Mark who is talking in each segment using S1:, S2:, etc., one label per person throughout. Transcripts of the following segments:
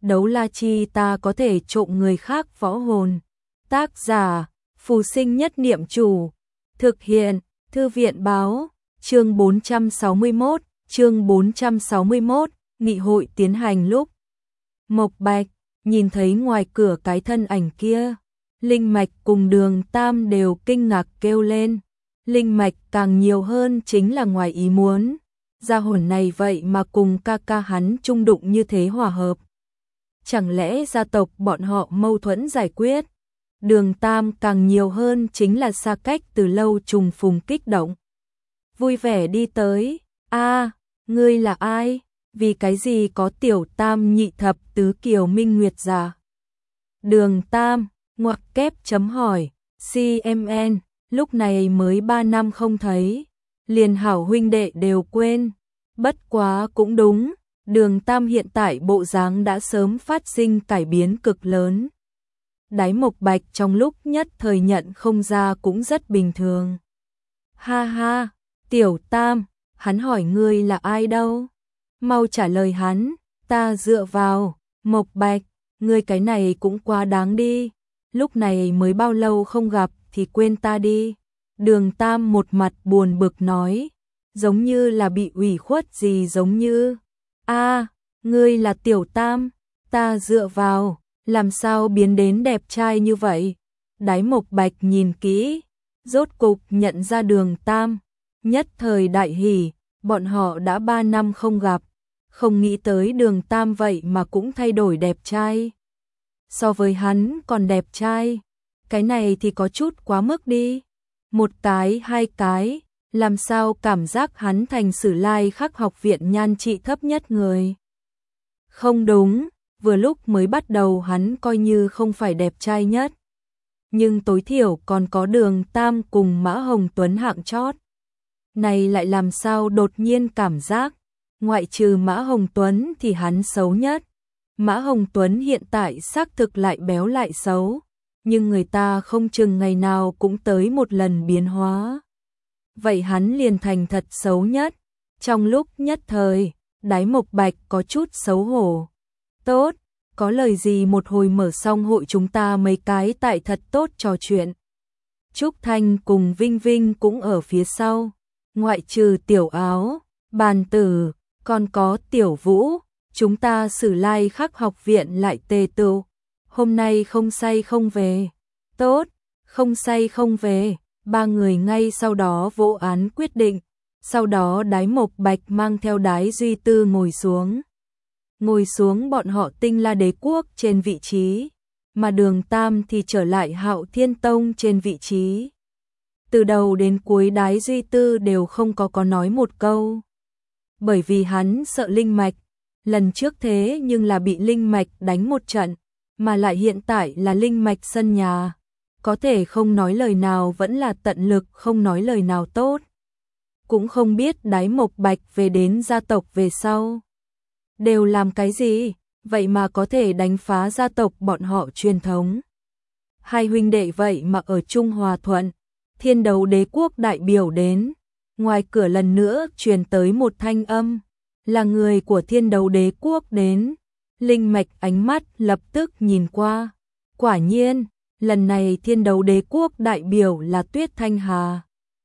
S1: đấu la chi ta có thể trộm người khác võ hồn. Tác giả, Phù Sinh Nhất Niệm Chủ. Thực hiện, Thư viện báo, chương 461, nghị hội tiến hành lúc. Mộc Bạch, nhìn thấy ngoài cửa cái thân ảnh kia, Linh Mạch cùng Đường Tam đều kinh ngạc kêu lên. Linh Mạch càng nhiều hơn chính là ngoài ý muốn. Gia hồn này vậy mà cùng ca ca hắn chung đụng như thế hòa hợp. Chẳng lẽ gia tộc bọn họ mâu thuẫn giải quyết? Đường Tam càng nhiều hơn chính là xa cách từ lâu trùng phùng kích động. Vui vẻ đi tới, ngươi là ai? Vì cái gì có tiểu tam nhị thập tứ kiều minh nguyệt giả? Đường Tam, ngoặc kép chấm hỏi, CMN, lúc này mới 3 năm không thấy, liền hảo huynh đệ đều quên. Bất quá cũng đúng, Đường Tam hiện tại bộ dáng đã sớm phát sinh cải biến cực lớn. Đái Mộc Bạch trong lúc nhất thời nhận không ra cũng rất bình thường. Ha ha, tiểu Tam, hắn hỏi ngươi là ai đâu? Mau trả lời hắn, ta dựa vào. Mộc Bạch, ngươi cái này cũng quá đáng đi, lúc này mới bao lâu không gặp thì quên ta đi. Đường Tam một mặt buồn bực nói, giống như là bị ủy khuất gì giống như. Ngươi là tiểu Tam, ta dựa vào, làm sao biến đến đẹp trai như vậy? Đái Mộc Bạch nhìn kỹ, rốt cục nhận ra Đường Tam, nhất thời đại hỉ, bọn họ đã 3 năm không gặp, không nghĩ tới Đường Tam vậy mà cũng thay đổi đẹp trai. So với hắn còn đẹp trai, cái này thì có chút quá mức đi. Một cái, hai cái, làm sao cảm giác hắn thành Sử Lai Khắc học viện nhan trị thấp nhất người. Không đúng, vừa lúc mới bắt đầu hắn coi như không phải đẹp trai nhất. Nhưng tối thiểu còn có Đường Tam cùng Mã Hồng Tuấn hạng chót. Này lại làm sao đột nhiên cảm giác, ngoại trừ Mã Hồng Tuấn thì hắn xấu nhất. Mã Hồng Tuấn hiện tại xác thực lại béo lại xấu, nhưng người ta không chừng ngày nào cũng tới một lần biến hóa. Vậy hắn liền thành thật xấu nhất. Trong lúc nhất thời, Đái Mộc Bạch có chút xấu hổ. Tốt, có lời gì một hồi mở xong hội chúng ta mấy cái tại thật tốt trò chuyện. Trúc Thanh cùng Vinh Vinh cũng ở phía sau. Ngoại trừ Tiểu Áo, Bàn Tử, còn có Tiểu Vũ, chúng ta Sử Lai Khắc học viện lại tề tựu. Hôm nay không say không về. Tốt, không say không về. Ba người ngay sau đó vỗ án quyết định. Sau đó Đái Mộc Bạch mang theo Đái Duy Tư ngồi xuống. Ngồi xuống bọn họ Tinh La Đế Quốc trên vị trí, mà Đường Tam thì trở lại Hạo Thiên Tông trên vị trí. Từ đầu đến cuối Đái Duy Tư đều không có nói một câu. Bởi vì hắn sợ Linh Mạch, lần trước thế nhưng là bị Linh Mạch đánh một trận, mà lại hiện tại là Linh Mạch sân nhà. Có thể không nói lời nào vẫn là tận lực không nói lời nào tốt. Cũng không biết Đái Mộc Bạch về đến gia tộc về sau đều làm cái gì, vậy mà có thể đánh phá gia tộc bọn họ truyền thống. Hai huynh đệ vậy mà ở Trung Hòa Thuận. Thiên Đấu Đế Quốc đại biểu đến. Ngoài cửa lần nữa truyền tới một thanh âm, là người của Thiên Đấu Đế Quốc đến. Linh Mạch ánh mắt lập tức nhìn qua. Quả nhiên, lần này Thiên Đấu Đế Quốc đại biểu là Tuyết Thanh Hà.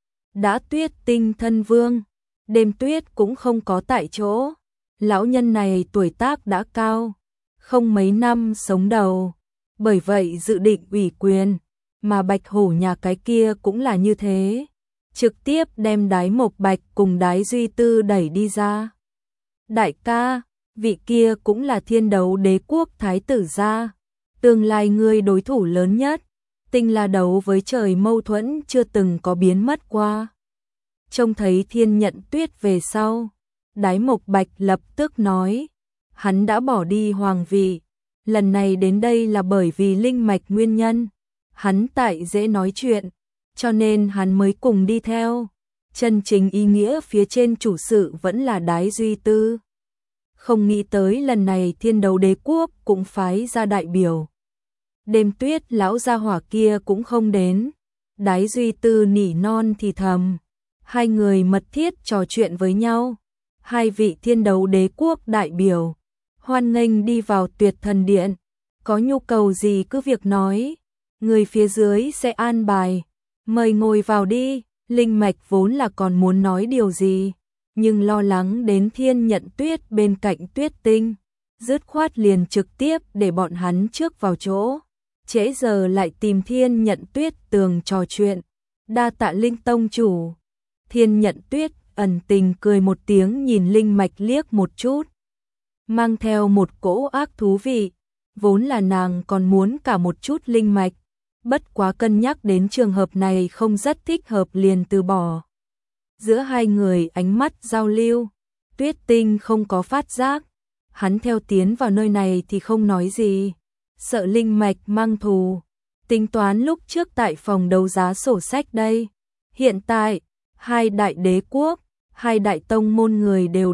S1: Đã Tuyết Tinh thân vương, Đêm Tuyết cũng không có tại chỗ. Lão nhân này tuổi tác đã cao, không mấy năm sống đầu, bởi vậy dự định ủy quyền, mà Bạch Hổ nhà cái kia cũng là như thế, trực tiếp đem Đái Mộc Bạch cùng Đái Duy Tư đẩy đi ra. Đại ca, vị kia cũng là Thiên Đấu Đế Quốc thái tử gia, tương lai ngươi đối thủ lớn nhất, Tinh La đấu với trời mâu thuẫn chưa từng có biến mất qua. Trông thấy Thiên Nhận Tuyết về sau, Đái Mộc Bạch lập tức nói, hắn đã bỏ đi hoàng vị, lần này đến đây là bởi vì Linh Mạch nguyên nhân, hắn tại dễ nói chuyện, cho nên hắn mới cùng đi theo. Chân chính ý nghĩa phía trên chủ sự vẫn là Đái Duy Tư. Không nghĩ tới lần này Thiên Đấu Đế Quốc cũng phái ra đại biểu. Đêm Tuyết lão gia hỏa kia cũng không đến. Đái Duy Tư nỉ non thì thầm. Hai người mật thiết trò chuyện với nhau. Hai vị Thiên Đấu Đế Quốc đại biểu hoan nghênh đi vào Tuyệt Thần Điện, có nhu cầu gì cứ việc nói, người phía dưới sẽ an bài, mời ngồi vào đi. Linh Mạch vốn là còn muốn nói điều gì, nhưng lo lắng đến Thiên Nhận Tuyết bên cạnh Tuyết Tinh, dứt khoát liền trực tiếp để bọn hắn trước vào chỗ, trễ giờ lại tìm Thiên Nhận Tuyết tường trò chuyện. Đa tạ Linh tông chủ. Thiên Nhận Tuyết ẩn tình cười một tiếng nhìn Linh Mạch liếc một chút, mang theo một cỗ ác thú vị, vốn là nàng còn muốn cả một chút Linh Mạch, bất quá cân nhắc đến trường hợp này không rất thích hợp liền từ bỏ. Giữa hai người ánh mắt giao lưu, Tuyết Tinh không có phát giác, hắn theo tiến vào nơi này thì không nói gì, sợ Linh Mạch mang thù, tính toán lúc trước tại phòng đấu giá sổ sách đây. Hiện tại, hai đại đế quốc, hai đại tông môn người đều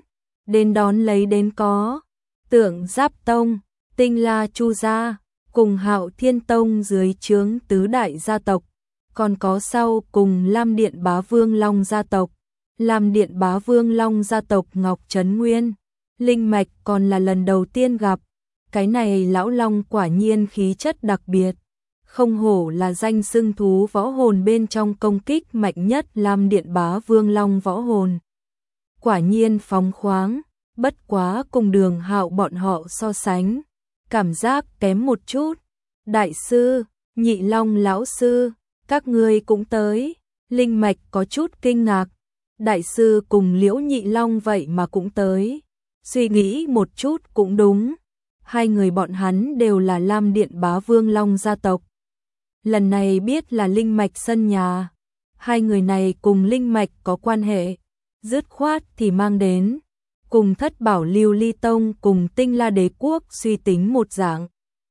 S1: đến đón lấy đến có Tượng Giáp Tông, Tinh La Chu gia, cùng Hạo Thiên Tông dưới trướng tứ đại gia tộc, còn có sau cùng Lam Điện Bá Vương Long gia tộc, Lam Điện Bá Vương Long gia tộc Ngọc Trấn Nguyên. Linh Mạch còn là lần đầu tiên gặp, cái này lão long quả nhiên khí chất đặc biệt, không hổ là danh xưng thú võ hồn bên trong công kích mạnh nhất Lam Điện Bá Vương Long võ hồn. Quả nhiên phóng khoáng, bất quá cùng Đường Hạo bọn họ so sánh, cảm giác kém một chút. Đại sư, Nhị Long lão sư, các ngươi cũng tới. Linh Mạch có chút kinh ngạc, đại sư cùng Liễu Nhị Long vậy mà cũng tới. Suy nghĩ một chút cũng đúng, hai người bọn hắn đều là Lam Điện Bá Vương Long gia tộc. Lần này biết là Linh Mạch sân nhà, hai người này cùng Linh Mạch có quan hệ, dứt khoát thì mang đến, cùng Thất Bảo Lưu Ly Tông cùng Tinh La Đế Quốc suy tính một dạng.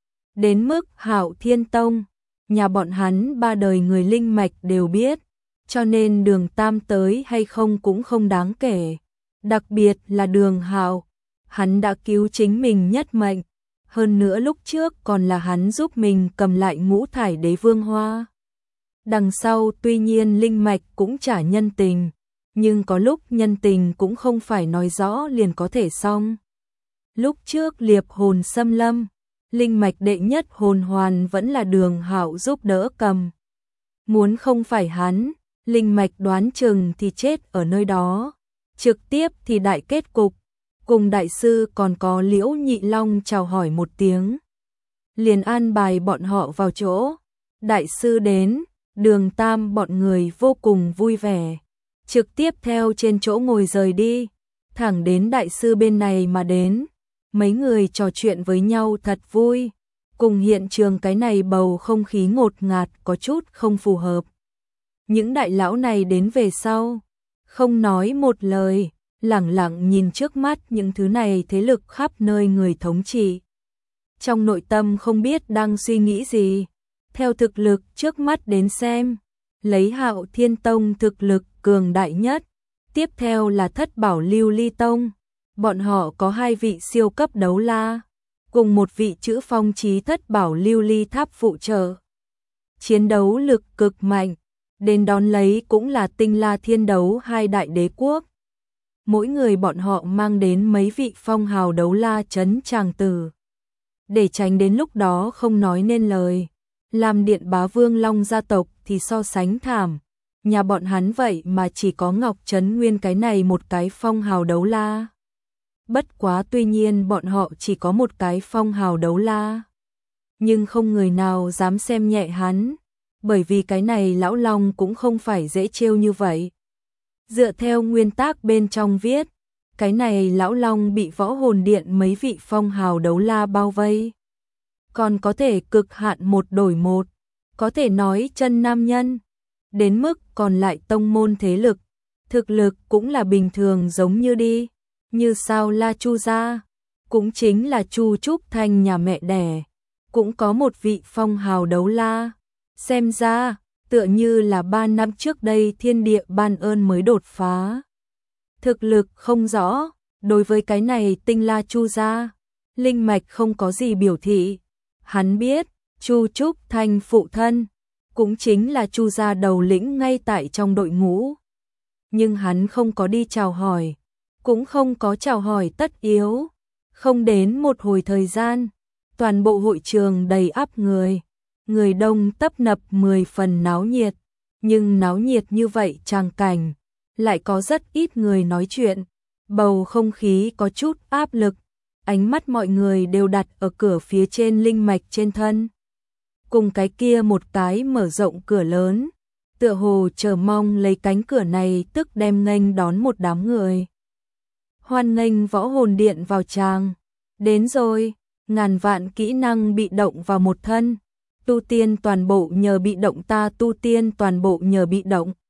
S1: Đến mức Hạo Thiên Tông, nhà bọn hắn ba đời người Linh Mạch đều biết, cho nên Đường Tam tới hay không cũng không đáng kể. Đặc biệt là Đường Hạo, hắn đã cứu chính mình nhất mệnh, hơn nữa lúc trước còn là hắn giúp mình cầm lại Ngũ Thải Đế Vương Hoa. Đằng sau tuy nhiên Linh Mạch cũng trả nhân tình, nhưng có lúc nhân tình cũng không phải nói rõ liền có thể xong. Lúc trước Liệp Hồn Xâm Lâm, Linh Mạch đệ nhất hồn hoàn vẫn là Đường Hạo giúp đỡ cầm. Muốn không phải hắn, Linh Mạch đoán chừng thì chết ở nơi đó. Trực tiếp thì đại kết cục, cùng đại sư còn có Liễu Nhị Long chào hỏi một tiếng, liền an bài bọn họ vào chỗ. Đại sư đến, Đường Tam bọn người vô cùng vui vẻ, trực tiếp theo trên chỗ ngồi rời đi, thẳng đến đại sư bên này mà đến. Mấy người trò chuyện với nhau thật vui, cùng hiện trường cái này bầu không khí ngột ngạt có chút không phù hợp. Những đại lão này đến về sau, không nói một lời, lẳng lặng nhìn trước mắt những thứ này thế lực khắp nơi người thống trị. Trong nội tâm không biết đang suy nghĩ gì, theo thực lực trước mắt đến xem, lấy Hạo Thiên Tông thực lực cường đại nhất, tiếp theo là Thất Bảo Lưu Ly Tông, bọn họ có hai vị siêu cấp đấu la, cùng một vị chữ phong chí Thất Bảo Lưu Ly Tháp phụ trợ. Chiến đấu lực cực mạnh, đến đón lấy cũng là Tinh La Thiên Đấu hai đại đế quốc. Mỗi người bọn họ mang đến mấy vị phong hào đấu la trấn tràng tử. Để tránh đến lúc đó không nói nên lời, Lam Điện Bá Vương Long gia tộc thì so sánh thảm. Nhà bọn hắn vậy mà chỉ có Ngọc Trấn Nguyên cái này một cái phong hào đấu la. Bất quá tuy nhiên bọn họ chỉ có một cái phong hào đấu la, nhưng không người nào dám xem nhẹ hắn, bởi vì cái này lão long cũng không phải dễ trêu như vậy. Dựa theo nguyên tắc bên trong viết, cái này lão long bị võ hồn điện mấy vị phong hào đấu la bao vây, còn có thể cực hạn một đổi một, có thể nói chân nam nhân. Đến mức còn lại tông môn thế lực, thực lực cũng là bình thường giống như đi, như sao La Chu gia, cũng chính là Chu Trúc Thanh nhà mẹ đẻ, cũng có một vị phong hào đấu la. Xem ra, tựa như là 3 năm trước đây thiên địa ban ơn mới đột phá. Thực lực không rõ, đối với cái này Tinh La Chu gia, Linh Mạch không có gì biểu thị. Hắn biết, Chu Trúc Thanh phụ thân, cũng chính là Chu gia đầu lĩnh ngay tại trong đội ngũ. Nhưng hắn không có đi chào hỏi, cũng không có chào hỏi tất yếu. Không đến một hồi thời gian, toàn bộ hội trường đầy ắp người đông tấp nập 10 phần náo nhiệt, nhưng náo nhiệt như vậy tràng cảnh, lại có rất ít người nói chuyện, bầu không khí có chút áp lực, ánh mắt mọi người đều đặt ở cửa phía trên linh mạch trên thân. Cùng cái kia một cái mở rộng cửa lớn, tựa hồ chờ mong lấy cánh cửa này tức đem nghênh đón một đám người. Hoan nghênh võ hồn điện vào tràng. Đến rồi, ngàn vạn kỹ năng bị động vào một thân. Tu tiên toàn bộ nhờ bị động, ta tu tiên toàn bộ nhờ bị động.